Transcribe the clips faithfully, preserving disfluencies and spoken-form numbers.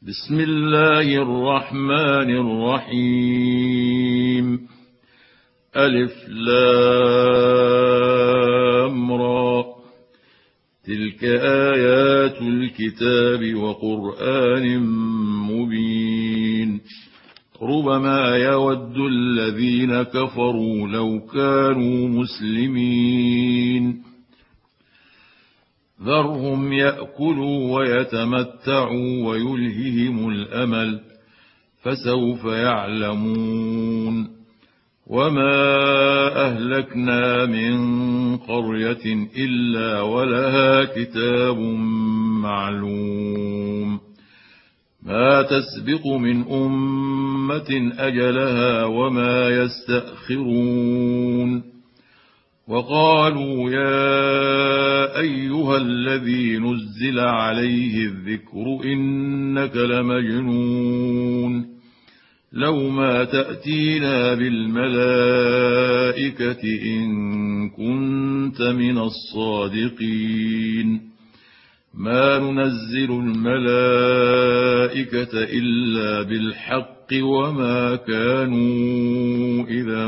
بسم الله الرحمن الرحيم. ألف لام را، تلك آيات الكتاب وقرآن مبين. ربما يود الذين كفروا لو كانوا مسلمين. ذرهم يأكلوا ويتمتعوا ويلههم الأمل، فسوف يعلمون. وما أهلكنا من قرية إلا ولها كتاب معلوم، ما تسبق من أمة أجلها وما يستأخرون. وقالوا يا أيها الذي نزل عليه الذكر إنك لمجنون، لو ما تأتينا بالملائكة إن كنت من الصادقين. ما ننزل الملائكة إلا بالحق وما كانوا إذا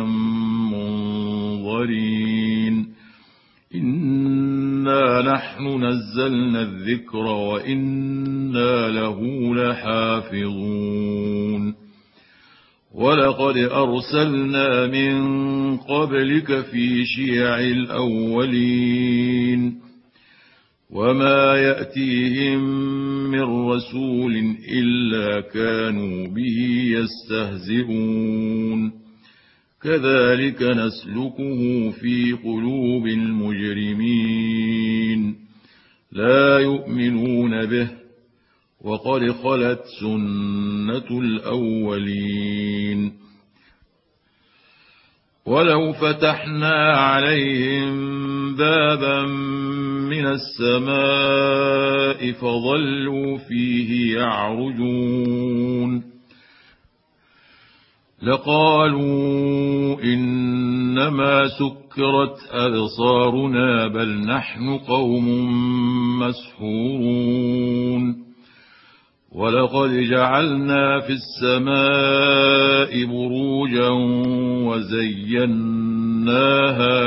منظرين. إنا نحن نزلنا الذكر وإنا له لحافظون. ولقد أرسلنا من قبلك في شيع الأولين، وما يأتيهم من رسول إلا كانوا به يستهزئون. كذلك نسلكه في قلوب المجرمين، لا يؤمنون به، وقد خلت سنة الأولين. ولو فتحنا عليهم بابا من السماء فظلوا فيه يعرجون لقالوا إنما سكرت أبصارنا بل نحن قوم مسحورون. ولقد جعلنا في السماء بروجا وزيناها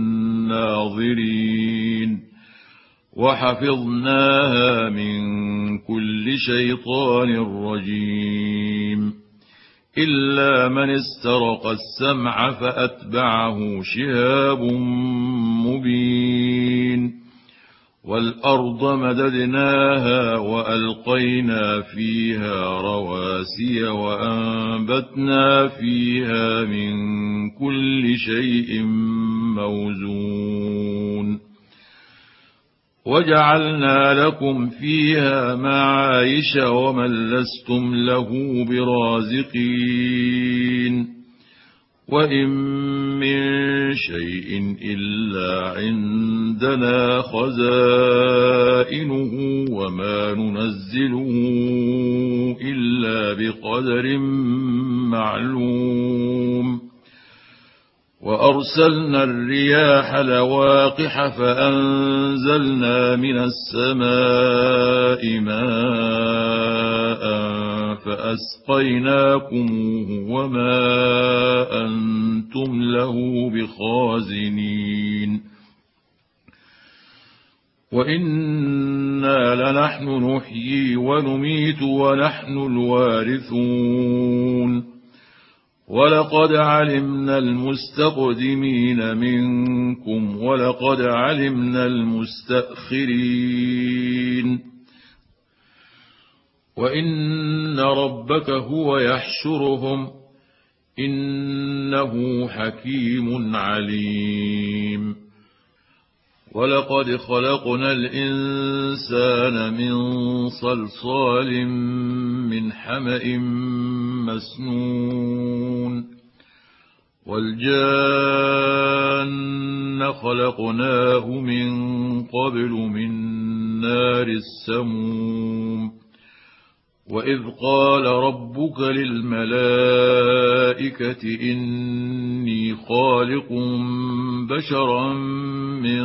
للناظرين، وحفظناها من كل شيطان رجيم، إلا من استرق السمع فأتبعه شهاب مبين. والأرض مددناها وألقينا فيها رواسي وأنبتنا فيها من كل شيء موزون. وجعلنا لكم فيها معايش ومن لستم له برازقين. وإن من شيء إلا عندنا خزائنه وما ننزله إلا بقدر معلوم. وأرسلنا الرياح لواقح فأنزلنا من السماء ماء فأسقيناكموه وما أنتم له بخازنين. وإنا لنحن نحيي ونميت ونحن الوارثون. ولقد علمنا المستقدمين منكم ولقد علمنا المستأخرين. وإن ربك هو يحشرهم إنه حكيم عليم. ولقد خلقنا الإنسان من صلصال من حمأ مسنون. والجان خلقناه من قبل من نار السموم. وإذ قال ربك للملائكة إني خالق بشرا من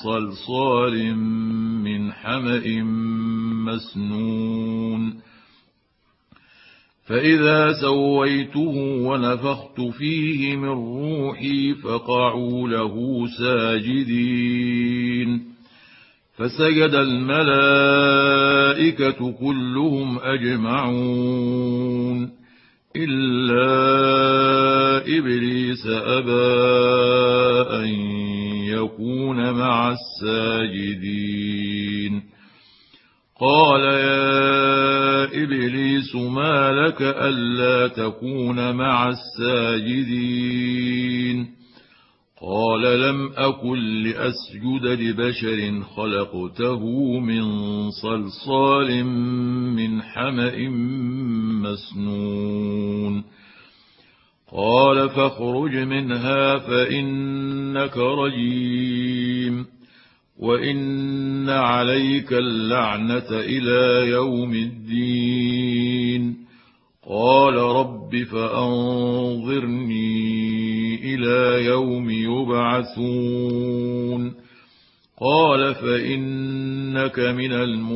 صلصال من حمأ مسنون فإذا سويته ونفخت فيه من روحي فقعوا له ساجدين فسجد الملائكة كلهم أجمعون إلا إبليس أبى أن يكون مع الساجدين قال يا إبليس ما لك ألا تكون مع الساجدين قال لم أكن لأسجد لبشر خلقته من صلصال من حمأ مسنون قال فاخرج منها فإنك رجيم وإن عليك اللعنة إلى يوم الدين قال رب فأنظرني إلى يوم يبعثون قال فإنك من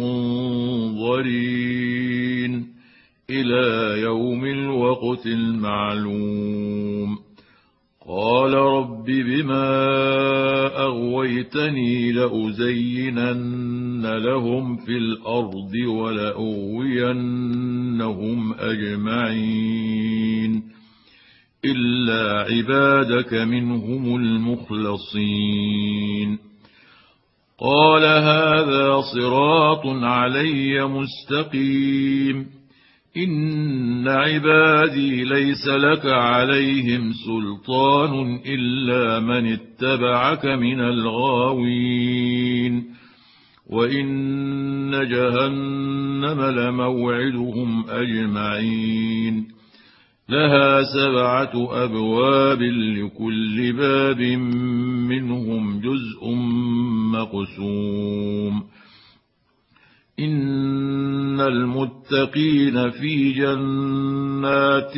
المنظرين إلى يوم الوقت المعلوم قال رب بما أغويتني لأزينن لهم في الأرض ولأغوينهم أجمعين إلا عبادك منهم المخلصين قال هذا صراط علي مستقيم إن عبادي ليس لك عليهم سلطان إلا من اتبعك من الغاوين وإن جهنم لموعدهم أجمعين لها سبعة أبواب لكل باب منهم جزء مقسوم إن المتقين في جنات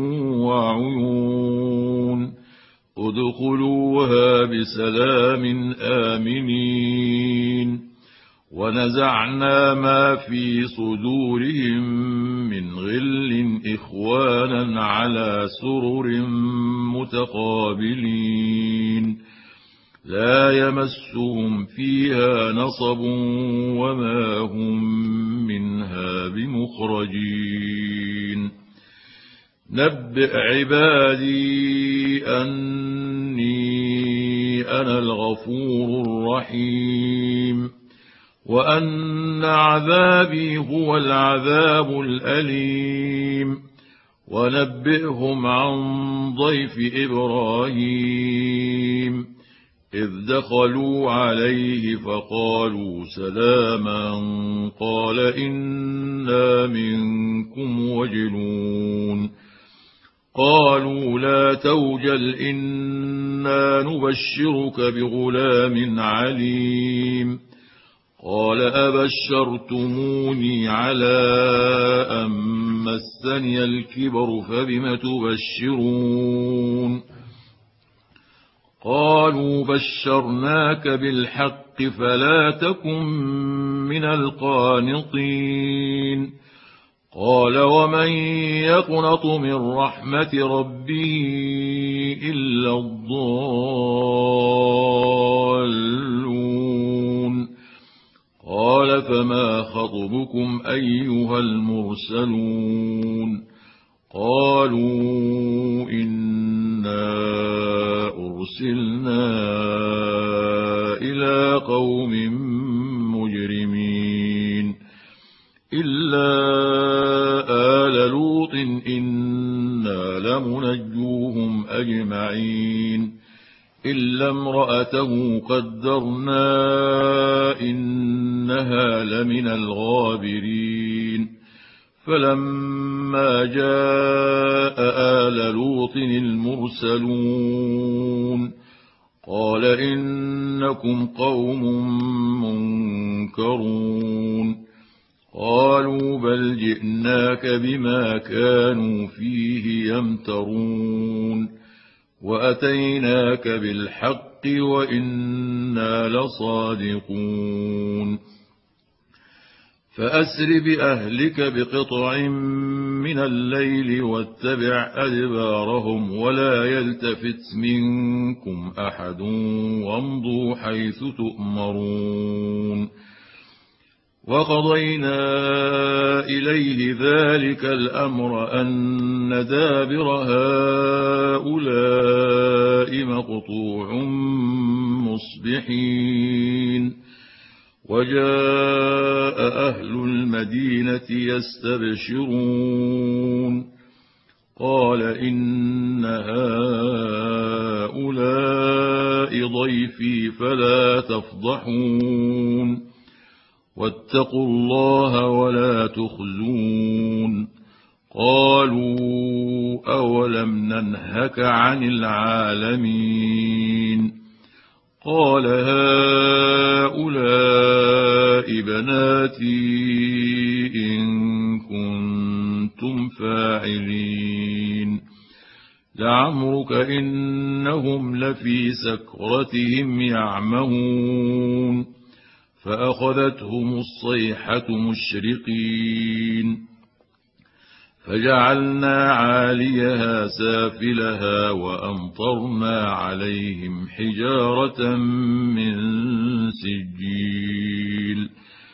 وعيون ادخلوها بسلام آمنين ونزعنا ما في صدورهم من غل إخوانا على سرر متقابلين لا يمسهم فيها نصب وما هم منها بمخرجين نبئ عبادي أني أنا الغفور الرحيم وأن عذابي هو العذاب الأليم ونبئهم عن ضيف إبراهيم إذ دخلوا عليه فقالوا سلاما قال إنا منكم وجلون قالوا لا توجل إنا نبشرك بغلام عليم قال أبشرتموني على أن مسني الكبر فبم تبشرون قالوا بشرناك بالحق فلا تكن من القانطين قال ومن يقنط من رحمة ربه إلا الضالون قال فما خطبكم أيها المرسلون قالوا إنا أرسلنا إلى قوم مجرمين إلا آل لوط إنا لمنجوهم أجمعين إلا امرأته قدرنا إنها لمن الغابرين فلما جاء آل لوط المرسلون قال إنكم قوم منكرون قالوا بل جئناك بما كانوا فيه يمترون وأتيناك بالحق وإنا لصادقون فأسر بأهلك بقطع من الليل واتبع أدبارهم ولا يلتفت منكم أحد وامضوا حيث تؤمرون وقضينا إليه ذلك الأمر أن دابر هؤلاء مقطوع مصبحين وجاء أهل المدينة يستبشرون قال إن هؤلاء ضيفي فلا تفضحون واتقوا الله ولا تخزون قالوا أولم ننهك عن العالمين قال هؤلاء بناتي إن كنتم فاعلين لعمرك إنهم لفي سكرتهم يعمهون فأخذتهم الصيحة مشرقين فجعلنا عاليها سافلها وأمطرنا عليهم حجارة من سجيل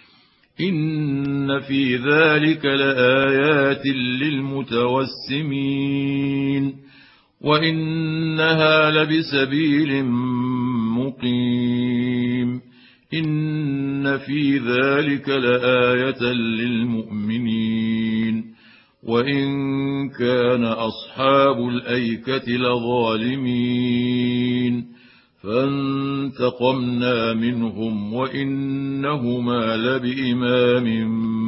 إن في ذلك لآيات للمتوسمين وإنها لبسبيل مقيم إن في ذلك لآية للمؤمنين وإن كان أصحاب الأيكة لظالمين فانتقمنا منهم وإنهما لبإمام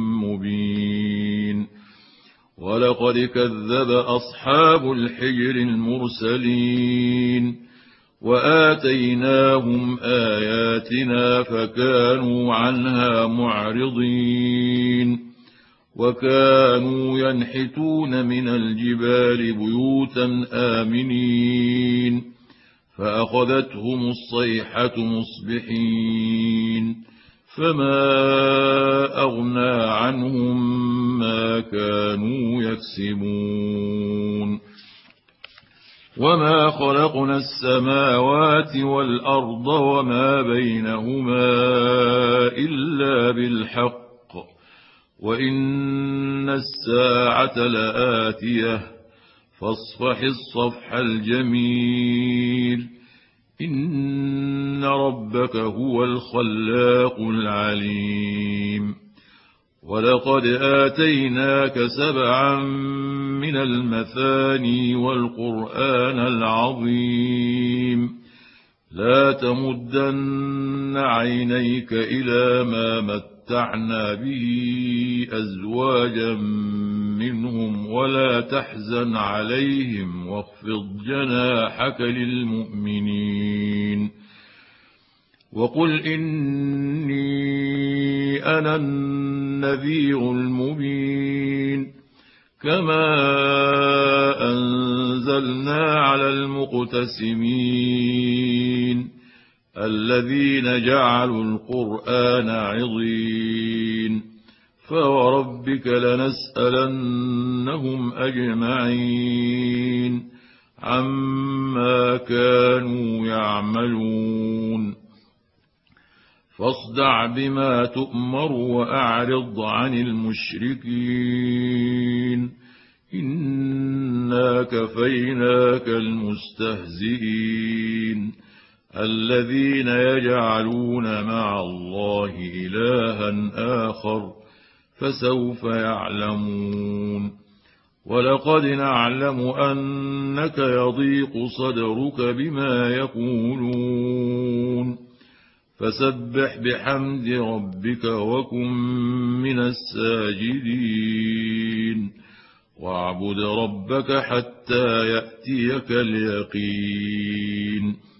مبين ولقد كذب أصحاب الحجر المرسلين وآتيناهم آياتنا فكانوا عنها معرضين وكانوا ينحتون من الجبال بيوتا آمنين فأخذتهم الصيحة مصبحين فما أغنى عنهم ما كانوا يكسبون وما خلقنا السماوات والأرض وما بينهما إلا بالحق وإن الساعة لآتية فاصفح الصفح الجميل إن ربك هو الخلاق العليم ولقد آتيناك سبعا من المثاني والقرآن العظيم لا تمدن عينيك إلى ما متعنا به أزواجا منهم ولا تحزن عليهم واخفض جناحك للمؤمنين وقل إني أنا النذير المبين كما أنزلنا على المقتسمين الذين جعلوا القرآن عضين فوربك لنسألنهم أجمعين عما كانوا يعملون فاصدع بما تؤمر وأعرض عن المشركين إنا كفيناك المستهزئين الذين يجعلون مع الله إلها آخر فسوف يعلمون ولقد نعلم أنك يضيق صدرك بما يقولون فسبح بحمد ربك وكن من الساجدين واعبد ربك حتى يأتيك اليقين